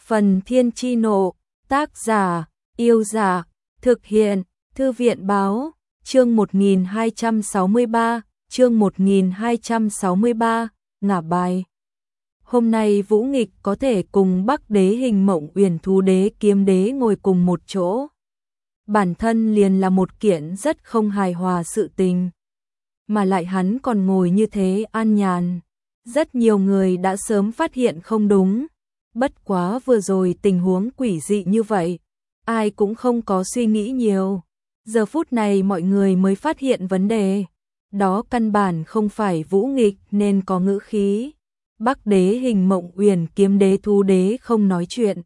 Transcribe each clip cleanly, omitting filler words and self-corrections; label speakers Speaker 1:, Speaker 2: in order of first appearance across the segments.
Speaker 1: Phần Thiên Chi Nộ, tác giả, Yêu Giả, thực hiện, Thư viện Báo, chương 1263, ngả bài. Hôm nay Vũ Nghịch có thể cùng Bắc Đế Hình Mộng Uyển Thú Đế Kiếm Đế ngồi cùng một chỗ. Bản thân liền là một kiện rất không hài hòa sự tình. Mà lại hắn còn ngồi như thế an nhàn. Rất nhiều người đã sớm phát hiện không đúng. Bất quá vừa rồi tình huống quỷ dị như vậy, ai cũng không có suy nghĩ nhiều. Giờ phút này mọi người mới phát hiện vấn đề. Đó căn bản không phải Vũ Nghịch nên có ngữ khí. Bắc Đế Hình Mộng Uyển Kiếm Đế Thú Đế không nói chuyện.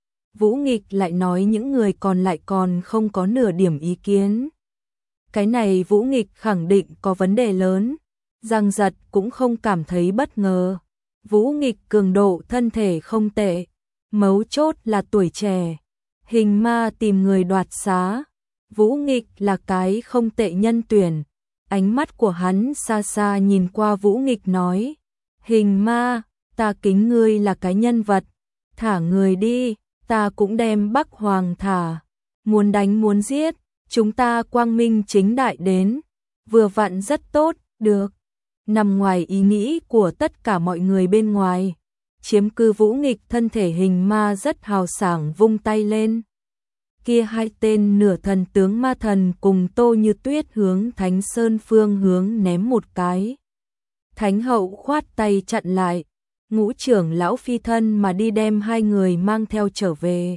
Speaker 1: Vũ Nghịch lại nói những người còn lại còn không có nửa điểm ý kiến. Cái này Vũ Nghịch khẳng định có vấn đề lớn. Giang Giật cũng không cảm thấy bất ngờ. Vũ Nghịch cường độ thân thể không tệ, mấu chốt là tuổi trẻ. Hình ma tìm người đoạt xá. Vũ Nghịch là cái không tệ nhân tuyển. Ánh mắt của hắn xa xa nhìn qua Vũ Nghịch nói: Hình ma, ta kính ngươi là cái nhân vật, thả người đi, ta cũng đem Bắc Hoàng thả. Muốn đánh muốn giết, chúng ta quang minh chính đại đến. Vừa vặn rất tốt, được. Nằm ngoài ý nghĩ của tất cả mọi người bên ngoài. Chiếm cư Vũ Nghịch thân thể hình ma rất hào sảng vung tay lên. Kia hai tên nửa thần tướng ma thần cùng Tô Như Tuyết hướng Thánh Sơn phương hướng ném một cái. Thánh hậu khoát tay chặn lại. Ngũ trưởng lão phi thân mà đi đem hai người mang theo trở về.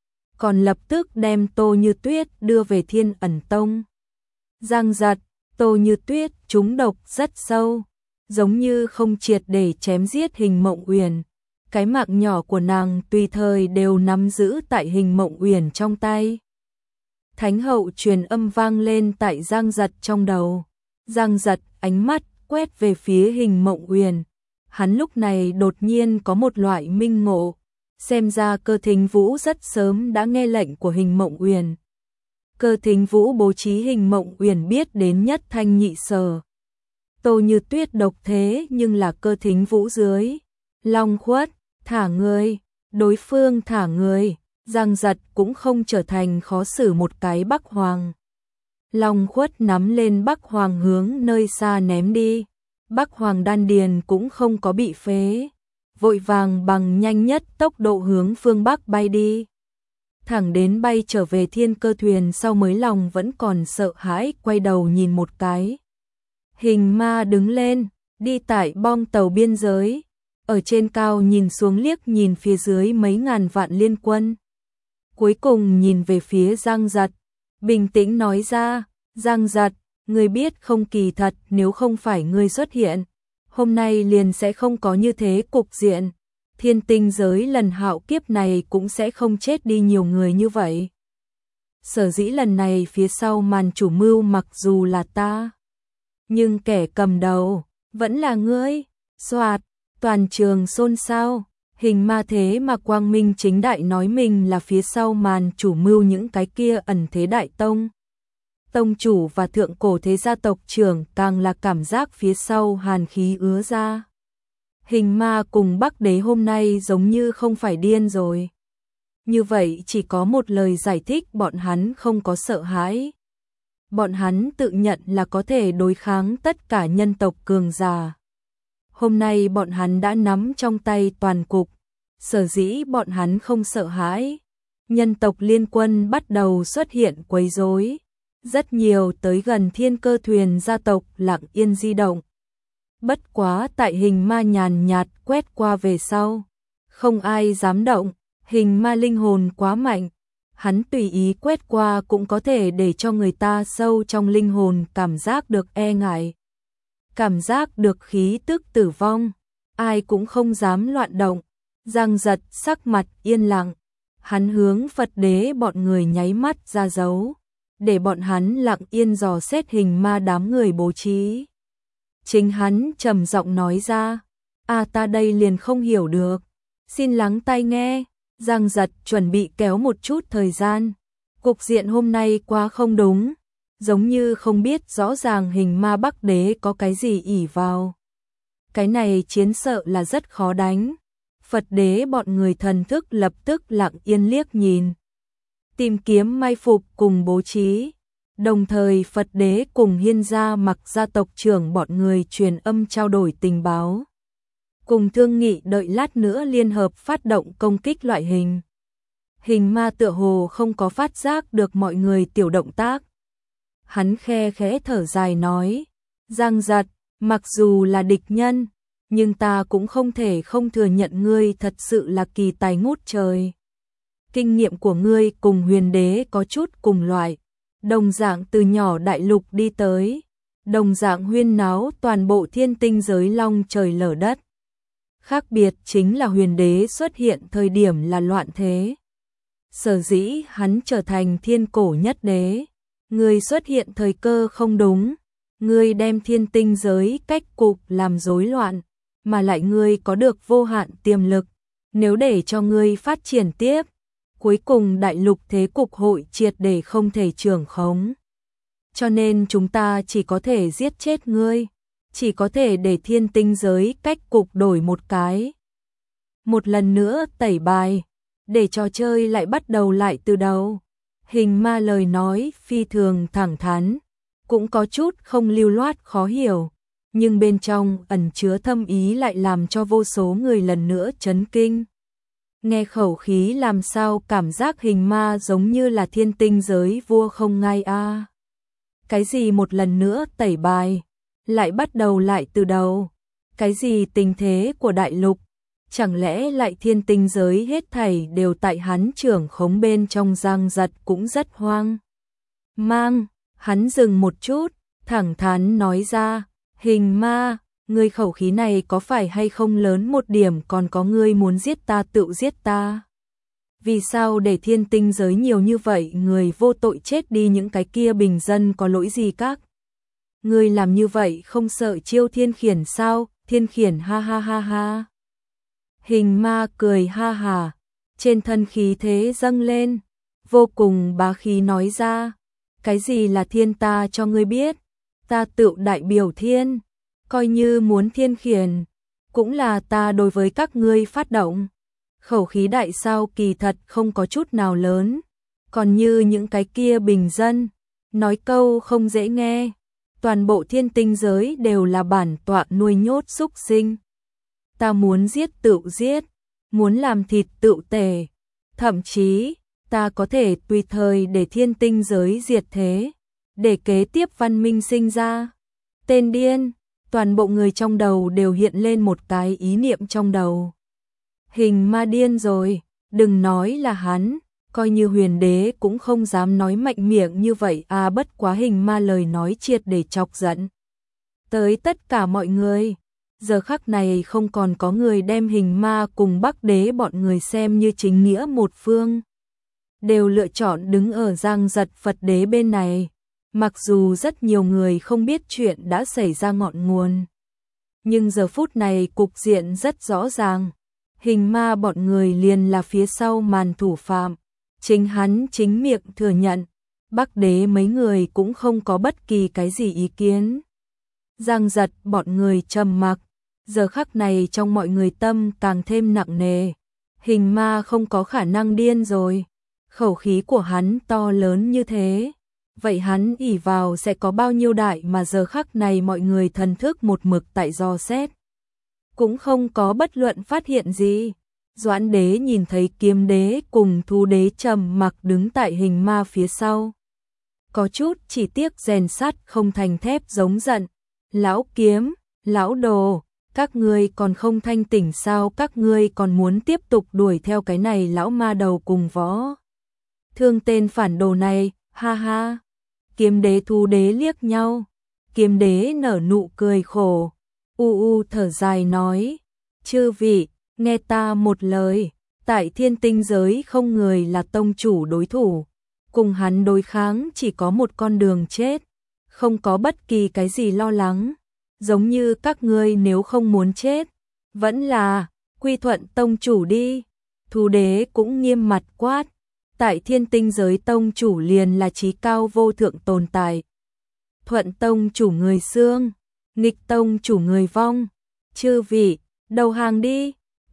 Speaker 1: Còn lập tức đem Tô Như Tuyết đưa về Thiên Ẩn Tông. Giang Giật, Tô Như Tuyết trúng độc rất sâu, giống như không triệt để chém giết Hình Mộng Uyển. Cái mạng nhỏ của nàng tùy thời đều nắm giữ tại Hình Mộng Uyển trong tay. Thánh hậu truyền âm vang lên tại Giang Giật trong đầu. Giang Giật ánh mắt quét về phía Hình Mộng Uyển. Hắn lúc này đột nhiên có một loại minh ngộ. Xem ra Cơ Thính Vũ rất sớm đã nghe lệnh của Hình Mộng Uyển. Cơ Thính Vũ bố trí Hình Mộng Uyển biết đến nhất thanh nhị sở. Tô Như Tuyết độc thế nhưng là Cơ Thính Vũ dưới. Long Khuất, thả người, đối phương thả người. Giang Giật cũng không trở thành khó xử một cái Bắc Hoàng. Long Khuất nắm lên Bắc Hoàng hướng nơi xa ném đi. Bắc Hoàng đan điền cũng không có bị phế. Vội vàng bằng nhanh nhất tốc độ hướng phương Bắc bay đi. Thẳng đến bay trở về Thiên Cơ thuyền sau mới lòng vẫn còn sợ hãi quay đầu nhìn một cái. Hình ma đứng lên, đi tại bong tàu biên giới. Ở trên cao nhìn xuống liếc nhìn phía dưới mấy ngàn vạn liên quân. Cuối cùng nhìn về phía Giang Giật. Bình tĩnh nói ra, Giang Giật, ngươi biết không, kỳ thật nếu không phải ngươi xuất hiện, hôm nay liền sẽ không có như thế cục diện. Thiên tinh giới lần hạo kiếp này cũng sẽ không chết đi nhiều người như vậy. Sở dĩ lần này phía sau màn chủ mưu mặc dù là ta, nhưng kẻ cầm đầu vẫn là ngươi. Soạt, toàn trường xôn xao. Hình ma thế mà quang minh chính đại nói mình là phía sau màn chủ mưu những cái kia ẩn thế đại tông. Tông chủ và thượng cổ thế gia tộc trưởng càng là cảm giác phía sau hàn khí ứa ra. Hình ma cùng Bắc Đế hôm nay giống như không phải điên rồi. Như vậy chỉ có một lời giải thích, bọn hắn không có sợ hãi. Bọn hắn tự nhận là có thể đối kháng tất cả nhân tộc cường giả. Hôm nay bọn hắn đã nắm trong tay toàn cục. Sở dĩ bọn hắn không sợ hãi. Nhân tộc liên quân bắt đầu xuất hiện quấy rối. Rất nhiều tới gần Thiên Cơ thuyền gia tộc lặng yên di động. Bất quá tại hình ma nhàn nhạt quét qua về sau. Không ai dám động, hình ma linh hồn quá mạnh. Hắn tùy ý quét qua cũng có thể để cho người ta sâu trong linh hồn cảm giác được e ngại. Cảm giác được khí tức tử vong. Ai cũng không dám loạn động. Giang Giật sắc mặt yên lặng. Hắn hướng Phật Đế bọn người nháy mắt ra dấu. Để bọn hắn lặng yên dò xét hình ma đám người bố trí. Chính hắn trầm giọng nói ra. Ta đây liền không hiểu được. Xin lắng tai nghe. Giang Giật chuẩn bị kéo một chút thời gian. Cục diện hôm nay quá không đúng. Giống như không biết rõ ràng hình ma Bắc Đế có cái gì ỷ vào. Cái này chiến sợ là rất khó đánh. Phật đế bọn người thần thức lập tức lặng yên liếc nhìn, tìm kiếm mai phục cùng bố trí. Đồng thời Phật đế cùng Hiên gia Mặc gia tộc trưởng bọn người truyền âm trao đổi tình báo, cùng thương nghị đợi lát nữa liên hợp phát động công kích loại hình. Hình ma tựa hồ không có phát giác được mọi người tiểu động tác. Hắn khe khẽ thở dài nói, Giang Giật, mặc dù là địch nhân, nhưng ta cũng không thể không thừa nhận ngươi thật sự là kỳ tài ngút trời. Kinh nghiệm của ngươi cùng Huyền đế có chút cùng loại, đồng dạng từ nhỏ đại lục đi tới, đồng dạng huyên náo toàn bộ thiên tinh giới long trời lở đất. Khác biệt chính là Huyền đế xuất hiện thời điểm là loạn thế. Sở dĩ hắn trở thành thiên cổ nhất đế, ngươi xuất hiện thời cơ không đúng, ngươi đem thiên tinh giới cách cục làm rối loạn, mà lại ngươi có được vô hạn tiềm lực, nếu để cho ngươi phát triển tiếp, cuối cùng đại lục thế cục hội triệt để không thể trưởng khống. Cho nên chúng ta chỉ có thể giết chết ngươi, chỉ có thể để thiên tinh giới cách cục đổi một cái. Một lần nữa tẩy bài, để trò chơi lại bắt đầu lại từ đầu. Hình ma lời nói phi thường thẳng thắn, cũng có chút không lưu loát khó hiểu, nhưng bên trong ẩn chứa thâm ý lại làm cho vô số người lần nữa chấn kinh. Nghe khẩu khí làm sao cảm giác hình ma giống như là thiên tinh giới vua không ngai a. Cái gì một lần nữa tẩy bài, lại bắt đầu lại từ đầu, cái gì tình thế của đại lục, chẳng lẽ lại thiên tinh giới hết thảy đều tại hắn trưởng khống bên trong. Giang Giật cũng rất hoang mang, hắn dừng một chút, thẳng thắn nói ra, hình ma, ngươi khẩu khí này có phải hay không lớn một điểm, còn có ngươi muốn giết ta tự giết ta. Vì sao để thiên tinh giới nhiều như vậy người vô tội chết đi, những cái kia bình dân có lỗi gì các? Ngươi làm như vậy không sợ chiêu thiên khiển sao? Thiên khiển ha ha ha ha. Hình ma cười ha hà, trên thân khí thế dâng lên, vô cùng bá khí nói ra, cái gì là thiên ta cho ngươi biết, ta tự đại biểu thiên, coi như muốn thiên khiển, cũng là ta đối với các ngươi phát động. Khẩu khí đại sao kỳ thật không có chút nào lớn, còn như những cái kia bình dân, nói câu không dễ nghe, toàn bộ thiên tinh giới đều là bản tọa nuôi nhốt súc sinh. Ta muốn giết tự giết, muốn làm thịt tự tề, thậm chí ta có thể tùy thời để thiên tinh giới diệt thế, để kế tiếp văn minh sinh ra. Tên điên, toàn bộ người trong đầu đều hiện lên một cái ý niệm trong đầu. Hình ma điên rồi, đừng nói là hắn, coi như Huyền đế cũng không dám nói mạnh miệng như vậy à. Bất quá hình ma lời nói triệt để chọc giận tới tất cả mọi người. Giờ khắc này không còn có người đem hình ma cùng Bắc đế bọn người xem như chính nghĩa một phương, đều lựa chọn đứng ở Giang Giật Phật đế bên này. Mặc dù rất nhiều người không biết chuyện đã xảy ra ngọn nguồn, nhưng giờ phút này cục diện rất rõ ràng. Hình ma bọn người liền là phía sau màn thủ phạm, chính hắn chính miệng thừa nhận, Bắc đế mấy người cũng không có bất kỳ cái gì ý kiến. Giang Giật bọn người trầm mặc, giờ khắc này trong mọi người tâm càng thêm nặng nề. Hình ma không có khả năng điên rồi, khẩu khí của hắn to lớn như thế, vậy hắn ỷ vào sẽ có bao nhiêu đại, mà giờ khắc này mọi người thần thức một mực tại dò xét, cũng không có bất luận phát hiện gì. Doãn đế nhìn thấy Kiếm đế cùng Thu đế trầm mặc đứng tại hình ma phía sau, có chút chỉ tiếc rèn sắt không thành thép, giống giận, lão Kiếm, lão Đồ, các ngươi còn không thanh tỉnh sao? Các ngươi còn muốn tiếp tục đuổi theo cái này lão ma đầu cùng võ thương tên phản đồ này, ha ha. Kiếm đế Thu đế liếc nhau, Kiếm đế nở nụ cười khổ, thở dài nói, chư vị, nghe ta một lời, tại thiên tinh giới không người là tông chủ đối thủ, cùng hắn đối kháng chỉ có một con đường chết, không có bất kỳ cái gì lo lắng. Giống như các ngươi nếu không muốn chết, vẫn là quy thuận tông chủ đi. Thu đế cũng nghiêm mặt quát, tại thiên tinh giới tông chủ liền là chí cao vô thượng tồn tại. Thuận tông chủ người xương, nghịch tông chủ người vong. Chư vị, đầu hàng đi.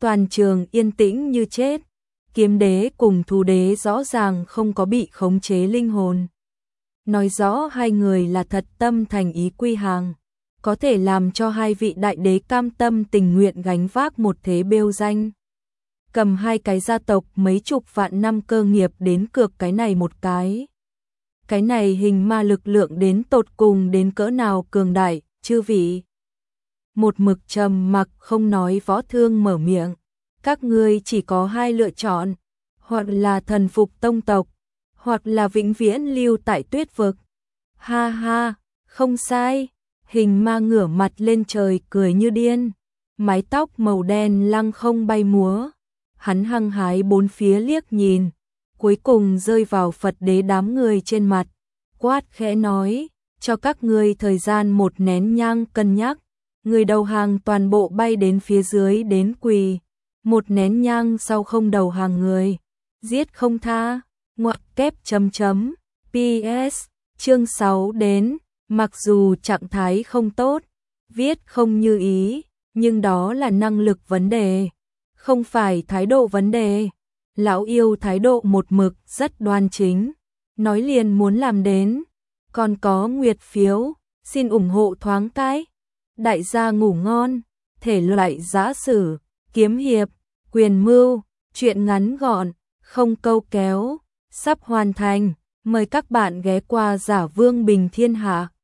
Speaker 1: Toàn trường yên tĩnh như chết, kiếm đế cùng thú đế rõ ràng không có bị khống chế linh hồn. Nói rõ hai người là thật tâm thành ý quy hàng, có thể làm cho hai vị đại đế cam tâm tình nguyện gánh vác một thế bêu danh. Cầm hai cái gia tộc mấy chục vạn năm cơ nghiệp đến cược cái này một cái. Cái này hình ma lực lượng đến tột cùng đến cỡ nào cường đại, chư vị. Một mực trầm mặc không nói Võ Thương mở miệng. Các ngươi chỉ có hai lựa chọn, hoặc là thần phục tông tộc, hoặc là vĩnh viễn lưu tại tuyết vực. Ha ha, không sai. Hình ma ngửa mặt lên trời cười như điên, mái tóc màu đen lăng không bay múa. Hắn hăng hái bốn phía liếc nhìn, cuối cùng rơi vào Phật đế đám người trên mặt, quát khẽ nói, cho các ngươi thời gian một nén nhang cân nhắc, người đầu hàng toàn bộ bay đến phía dưới đến quỳ, một nén nhang sau không đầu hàng người, giết không tha, ngoặc kép chấm chấm, PS, chương 6 đến, mặc dù trạng thái không tốt, viết không như ý, nhưng đó là năng lực vấn đề, không phải thái độ vấn đề. Lão yêu thái độ một mực rất đoan chính, nói liền muốn làm đến, còn có nguyệt phiếu, xin ủng hộ thoáng cái. Đại gia ngủ ngon, thể loại giã sử, kiếm hiệp, quyền mưu, truyện ngắn gọn, không câu kéo, sắp hoàn thành, mời các bạn ghé qua Giả Vương Bình Thiên Hạ.